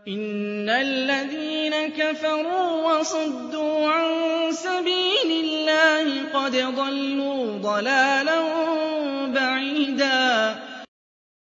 إِنَّ الَّذِينَ كَفَرُوا وَصُدُّوا عَن سَبِيلِ اللَّهِ قَدْ ضَلُّوا ضَلَالًا بَعِيدًا